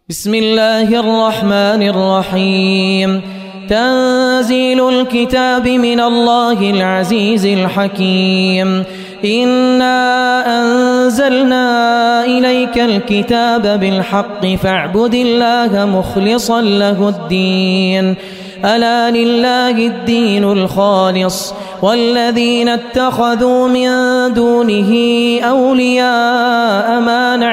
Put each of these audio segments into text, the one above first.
بسم الله الرحمن الرحيم. تنزيل الكتاب من الله العزيز الحكيم. إنا أنزلنا إليك الكتاب بالحق فاعبد الله مخلصا له الدين. ألا لله الدين الخالص والذين اتخذوا من دونه أولياء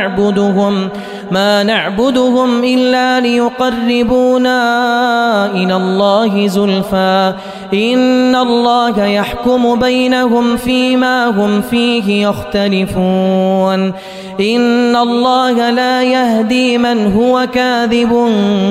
ما نعبدهم إلا ليقربونا إلى الله زلفى إن الله يحكم بينهم فيما هم فيه يختلفون. إن الله لا يهدي من هو كاذب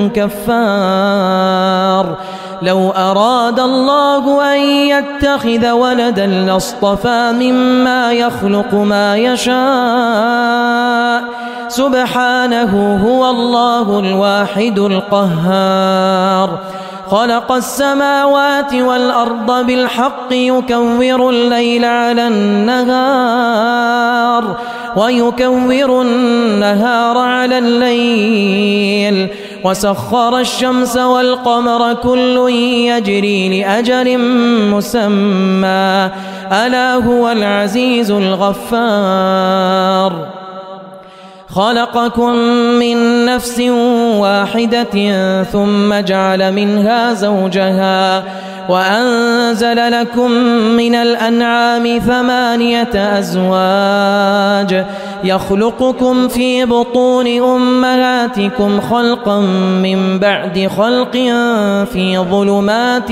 كفار. لو أراد الله أن يتخذ ولدا لاصطفى مما يخلق ما يشاء سبحانه هو الله الواحد القهار. خلق السماوات والأرض بالحق يكور الليل على النهار ويكور النهار على الليل وسخر الشمس والقمر كل يجري لأجل مسمى ألا هو العزيز الغفار. خلقكم من نفس واحدة ثم جعل منها زوجها وأنزل لكم من الأنعام 8 أزواج يخلقكم في بطون أمهاتكم خلقا من بعد خلق في ظلمات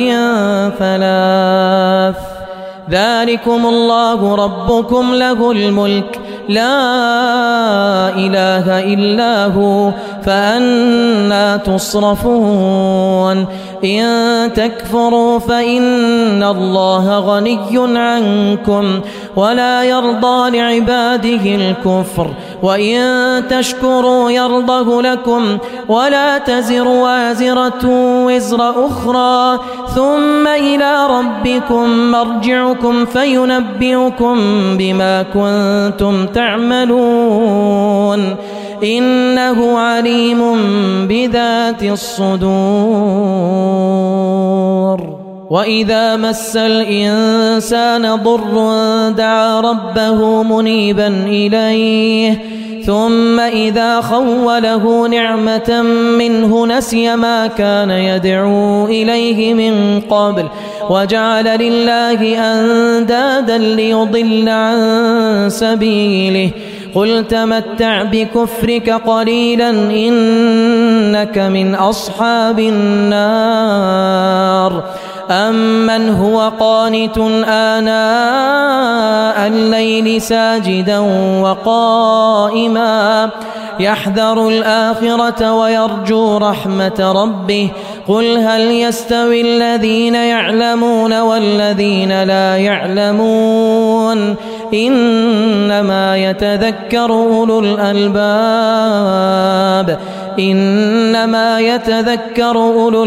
3. ذلكم الله ربكم له الملك لا إله إلا هو فأنى تصرفون. إن تكفروا فإن الله غني عنكم ولا يرضى لعباده الكفر وإن تشكروا يرضه لكم ولا تزر وازرة وزر أخرى ثم إلى ربكم مرجعكم فينبئكم بما كنتم تعملون إنه عليم بذات الصدور. وإذا مس الإنسان ضر دعا ربه منيبا إليه ثم إذا خوله نعمة منه نسي ما كان يدعو إليه من قبل وجعل لله أندادا ليضل عن سبيله. قل تمتع بكفرك قليلا إنك من أصحاب النار. أمن هو قانت آناء الليل ساجدا وقائما يحذر الآخرة ويرجو رحمة ربه قل هل يستوي الذين يعلمون والذين لا يعلمون إنما يتذكر أولو الألباب إنما يتذكر أولو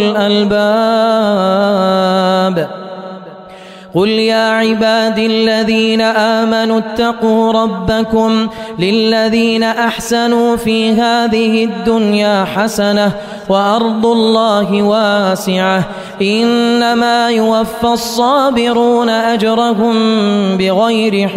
الألباب. قل يا عبادي الذين آمنوا اتقوا ربكم للذين أحسنوا في هذه الدنيا حسنة وأرض الله واسعة إنما يوفى الصابرون أجرهم بغير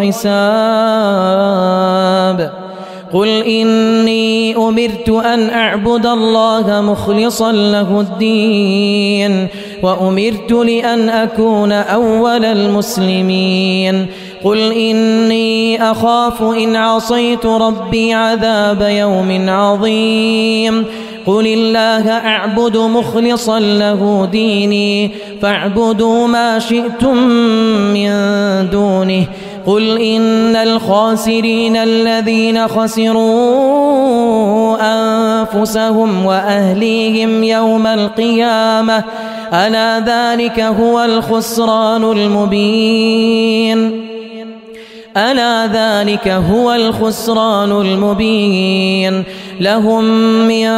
حساب. قل إني أمرت أن أعبد الله مخلصا له الدين وأمرت لأن أكون أول المسلمين. قل إني أخاف إن عصيت ربي عذاب يوم عظيم. قل الله أعبد مخلصا له ديني فاعبدوا ما شئتم من دونه. قل إن الخاسرين الذين خسروا أنفسهم وأهليهم يوم القيامة ألا ذلك هو الخسران المبين. ألا ذلك هو الخسران المبين. لهم من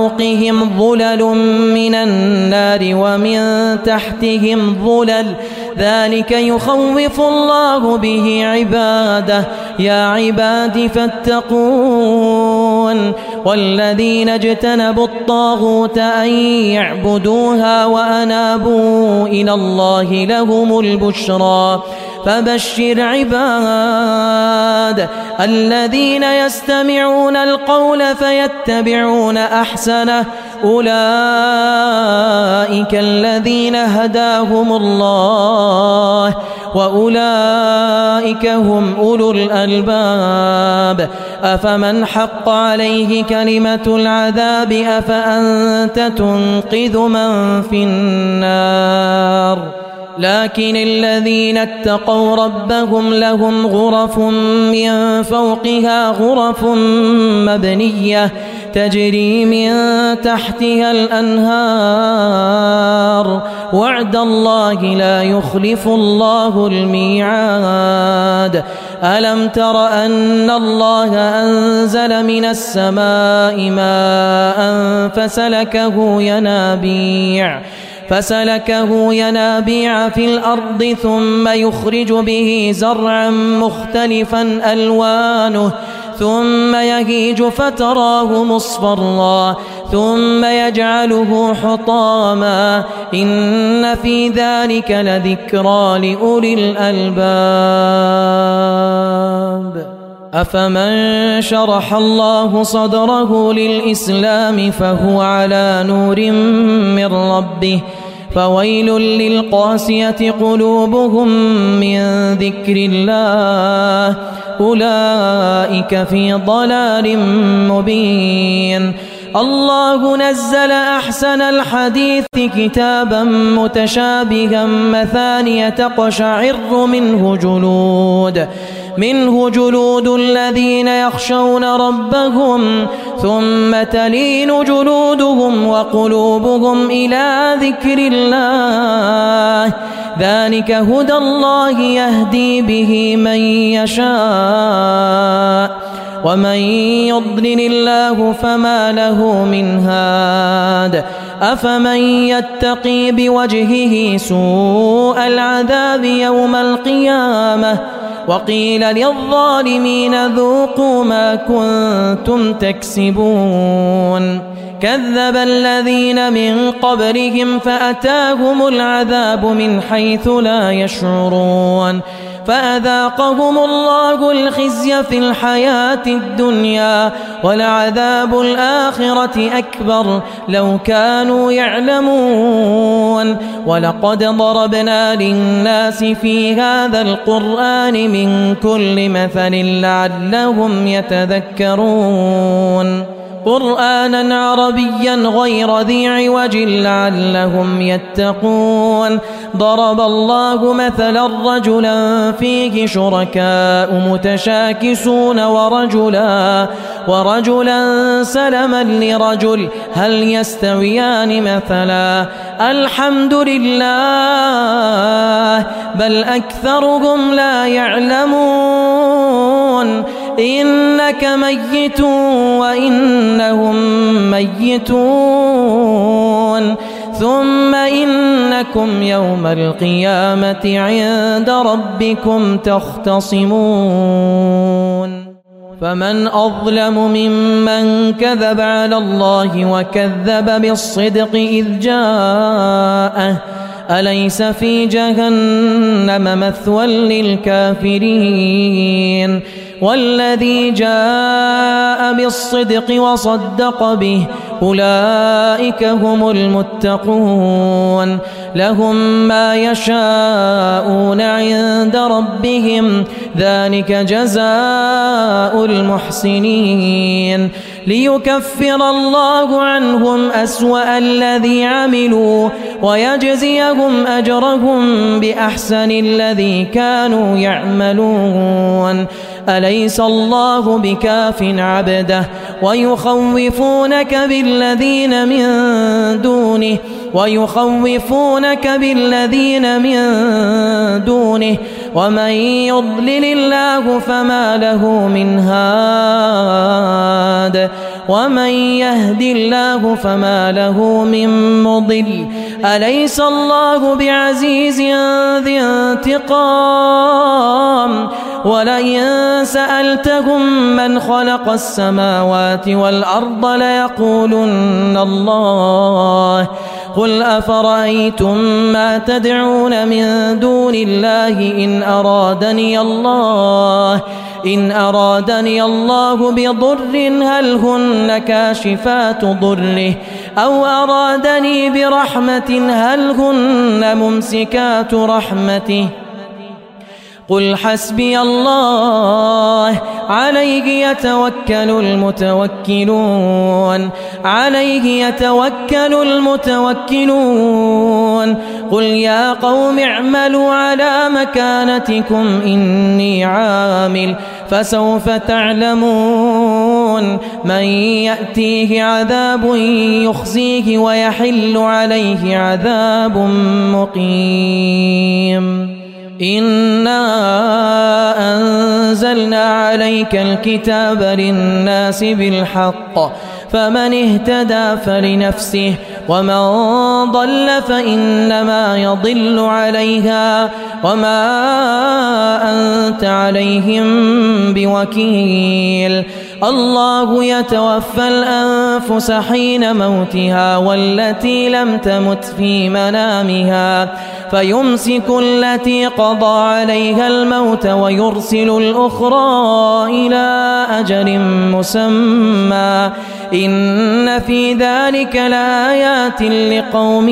فوقهم ظلل من النار ومن تحتهم ظلل ذلك يخوف الله به عباده يا عباد فاتقون والذين اجتنبوا الطاغوت أن يعبدوها وأنابوا إلى الله لهم البشرى فبشر عباد الذين يستمعون القول فيتبعون أحسنه أولئك الذين هداهم الله وأولئك هم أولو الألباب أفمن حق عليه كلمة العذاب أفأنت تنقذ من في النار لكن الذين اتقوا ربهم لهم غرف من فوقها غرف مبنية تجري من تحتها الأنهار وعد الله لا يخلف الله الميعاد ألم تر أن الله أنزل من السماء ماء فسلكه ينابيع في الأرض ثم يخرج به زرعا مختلفا ألوانه ثم يهيج فتراه مصفرا ثم يجعله حطاما إن في ذلك لذكرى لأولي الألباب أفمن شرح الله صدره للإسلام فهو على نور من ربه فويل للقاسية قلوبهم من ذكر الله أولئك في ضلال مبين الله نزل أحسن الحديث كتابا متشابها مثانية تقشعر منه جلود الذين يخشون ربهم ثم تلين جلودهم وقلوبهم إلى ذكر الله ذلك هدى الله يهدي به من يشاء ومن يضلل الله فما له من هاد أفمن يتقي بوجهه سوء العذاب يوم القيامة وقيل للظالمين ذوقوا ما كنتم تكسبون كذب الذين من قبلهم فأتاهم العذاب من حيث لا يشعرون فأذاقهم الله الخزي في الحياة الدنيا ولعذاب الآخرة أكبر لو كانوا يعلمون ولقد ضربنا للناس في هذا القرآن من كل مثل لعلهم يتذكرون قرآنا عربيا غير ذي عوج لعلهم يتقون ضرب الله مثلا رجلا فيه شركاء متشاكسون ورجلا سلما لرجل هل يستويان مثلا الحمد لله بل أكثرهم لا يعلمون إنك ميت وإنهم ميتون ثم إنكم يوم القيامة عند ربكم تختصمون فمن أظلم ممن كذب على الله وكذب بالصدق إذ جاءه أليس في جهنم مثوى للكافرين والذي جاء بالصدق وصدق به أولئك هم المتقون لهم ما يشاءون عند ربهم ذلك جزاء المحسنين ليكفر الله عنهم أسوأ الذي عملوا ويجزيهم أجرهم بأحسن الذي كانوا يعملون أليس الله بكاف عبده ويخوفونك بالذين من دونه ومن يضلل الله فما له من هاد ومن يهد الله فما له من مضل أليس الله بعزيز ذي انتقام ولئن سألتهم من خلق السماوات والأرض ليقولن الله قل أفرأيتم ما تدعون من دون الله إن أرادني الله بضر هل هن كاشفات ضره أو أرادني برحمة هل هن ممسكات رحمته قل حسبي الله عليه يتوكل المتوكلون قل يا قوم اعملوا على مكانتكم إني عامل فسوف تعلمون من يأتيه عذاب يخزيه ويحل عليه عذاب مقيم إنا أنزلنا عليك الكتاب للناس بالحق فمن اهتدى فلنفسه ومن ضل فإنما يضل عليها وما أنت عليهم بوكيل الله يتوفى الأنفس حين موتها والتي لم تمت في منامها فيمسك التي قضى عليها الموت ويرسل الأخرى إلى أجل مسمى إن في ذلك لآيات لقوم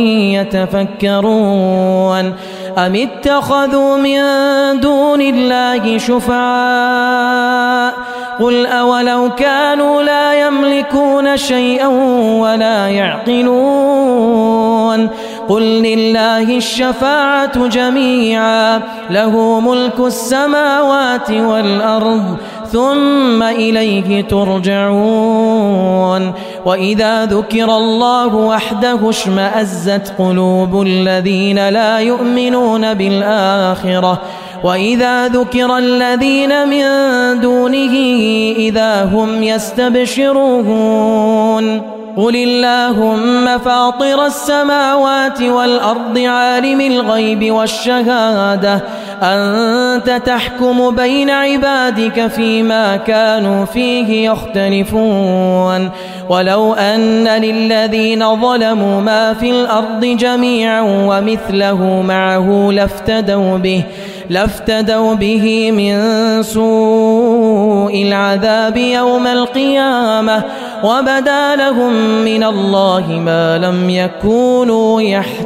يتفكرون أم اتخذوا من دون الله شفعاء قل أولو كانوا لا يملكون شيئا ولا يعقلون قل لله الشفاعة جميعا له ملك السماوات والأرض ثم إليه ترجعون وإذا ذكر الله وحده اشمأزت قلوب الذين لا يؤمنون بالآخرة وإذا ذكر الذين من دونه إذا هم يستبشرون قل اللهم فاطر السماوات والأرض عالم الغيب والشهادة أنت تحكم بين عبادك فيما كانوا فيه يختلفون ولو أن للذين ظلموا ما في الأرض جميعا ومثله معه لافتدوا به من سوء العذاب يوم القيامة وبدا لهم من الله ما لم يكونوا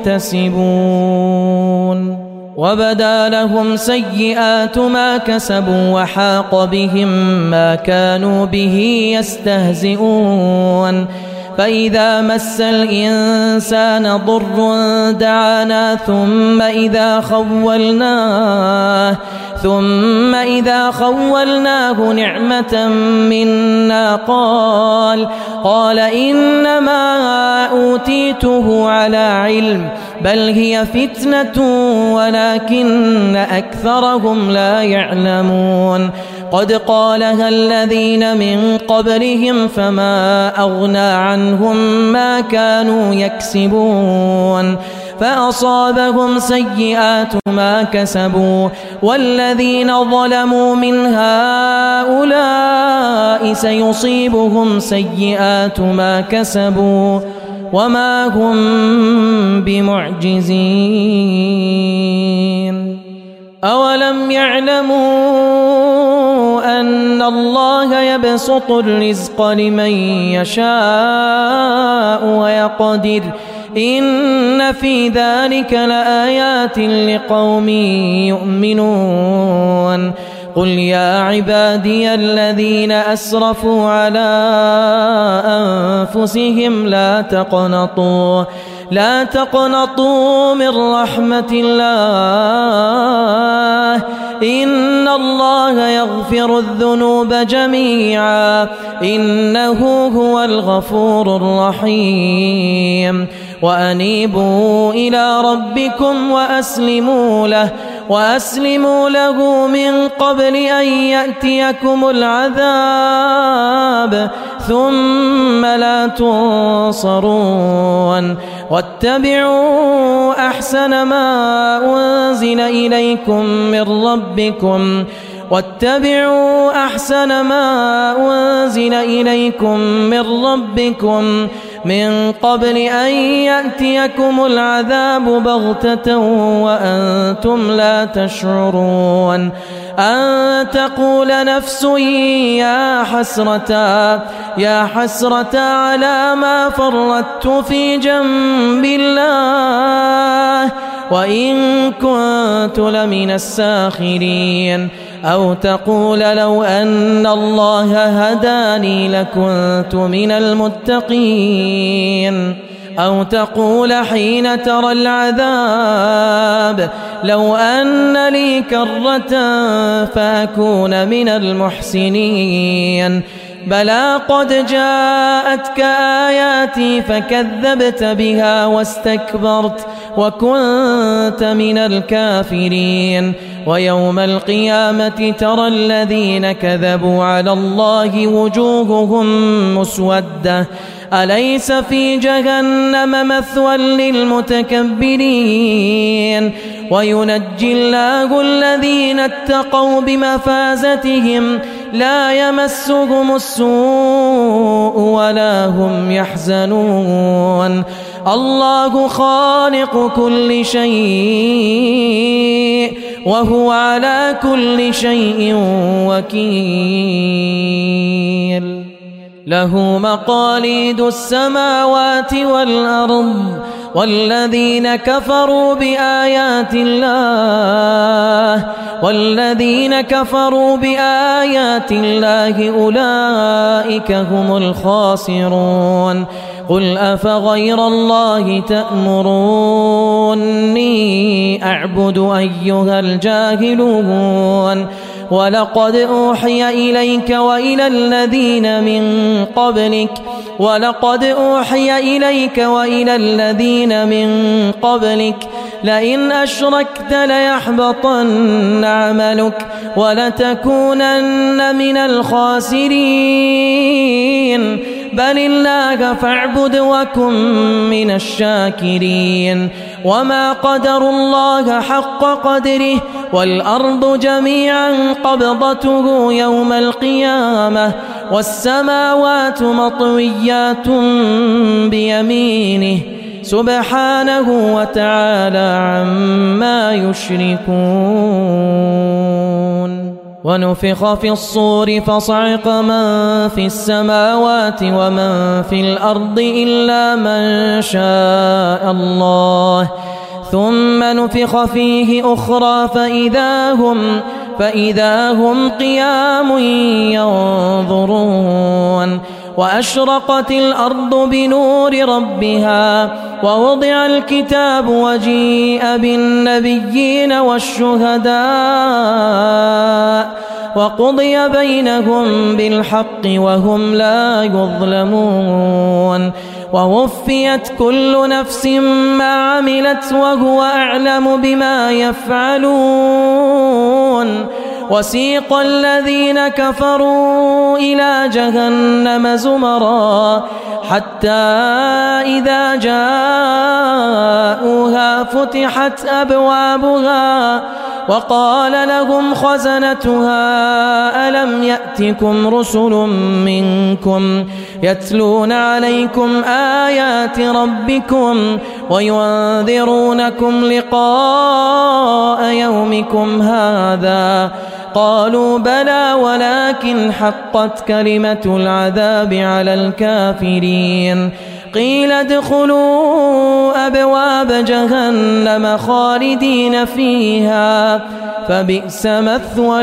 يحتسبون وبدا لهم سيئات ما كسبوا وحاق بهم ما كانوا به يستهزئون فإذا مس الإنسان ضر دعانا ثم إذا خولناه نعمة منا قال إنما أوتيته على علم بل هي فتنة ولكن أكثرهم لا يعلمون قد قالها الذين من قبلهم فما أغنى عنهم ما كانوا يكسبون فأصابهم سيئات ما كسبوا والذين ظلموا من هؤلاء سيصيبهم سيئات ما كسبوا وما هم بمعجزين أولم يعلموا أن الله يبسط الرزق لمن يشاء ويقدر إن في ذلك لآيات لقوم يؤمنون قل يا عبادي الذين أسرفوا على أنفسهم لا تقنطوا من رحمة الله إن الله يغفر الذنوب جميعا إنه هو الغفور الرحيم وأنيبوا إلى ربكم وأسلموا له وأسلموا له من قبل أن يأتيكم العذاب ثم لا تنصرون واتبعوا أحسن ما أنزل إليكم من ربكم من قبل أن يأتيكم العذاب بغتة وأنتم لا تشعرون أن تقول نفس يا حسرة على ما فرطت في جنب الله وإن كنت لمن الساخرين أو تقول لو أن الله هداني لكنت من المتقين أو تقول حين ترى العذاب لو أن لي كرة فأكون من المحسنين بلى قد جاءتك آياتي فكذبت بها واستكبرت وكنت من الكافرين ويوم القيامة ترى الذين كذبوا على الله وجوههم مسودة أليس في جهنم مثوى للمتكبرين وينجي الله الذين اتقوا بمفازتهم لا يمسهم السوء ولا هم يحزنون الله خالق كل شيء وهو على كل شيء وكيل له مقاليد السماوات والأرض والذين كفروا بآيات الله أولئك هم الخاسرون قل أفغير الله تأمروني أعبد أيها الجاهلون ولقد أوحي إليك وإلى الذين من قبلك لئن أشركت ليحبطن عملك ولتكونن من الخاسرين بل الله فاعبد وكن من الشاكرين وما قدروا الله حق قدره والأرض جميعا قبضته يوم القيامة والسماوات مطويات بيمينه سبحانه وتعالى عما يشركون ونفخ في الصور فصعق من في السماوات ومن في الأرض إلا من شاء الله ثم نفخ فيه أخرى فإذا هم قيام ينظرون وأشرقت الأرض بنور ربها ووضع الكتاب وجيء بالنبيين والشهداء وقضي بينهم بالحق وهم لا يظلمون ووفيت كل نفس ما عملت وهو أعلم بما يفعلون وسيق الذين كفروا إلى جهنم زمرا حتى إذا جاءوها فتحت أبوابها وقال لهم خزنتها ألم يأتكم رسل منكم يتلون عليكم آيات ربكم وينذرونكم لقاء يومكم هذا قالوا بلى ولكن حقت كلمة العذاب على الكافرين قيل ادخلوا أبواب جهنم خالدين فيها فبئس مثوى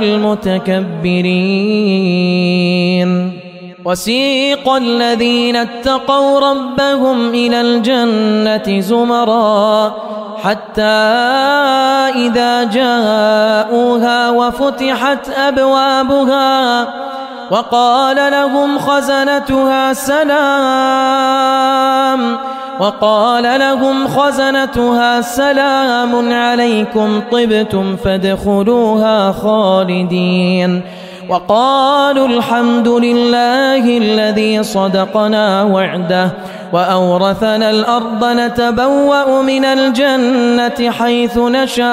المتكبرين وسيق الذين اتقوا ربهم إلى الجنة زمرا حتى إذا جاءوها وفتحت أبوابها وقال لهم خزنتها سلام وقال لهم خزنتها سلام عليكم طبتم فادخلوها خالدين وقالوا الحمد لله الذي صدقنا وعده وأورثنا الأرض نتبوأ من الجنة حيث نشاء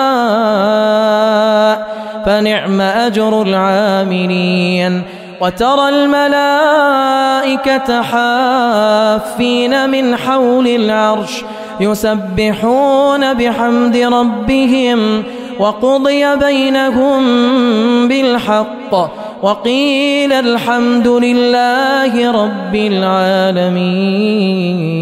فنعم أجر العاملين وترى الملائكة حافين من حول العرش يسبحون بحمد ربهم وقضي بينهم بالحق وقيل الحمد لله رب العالمين.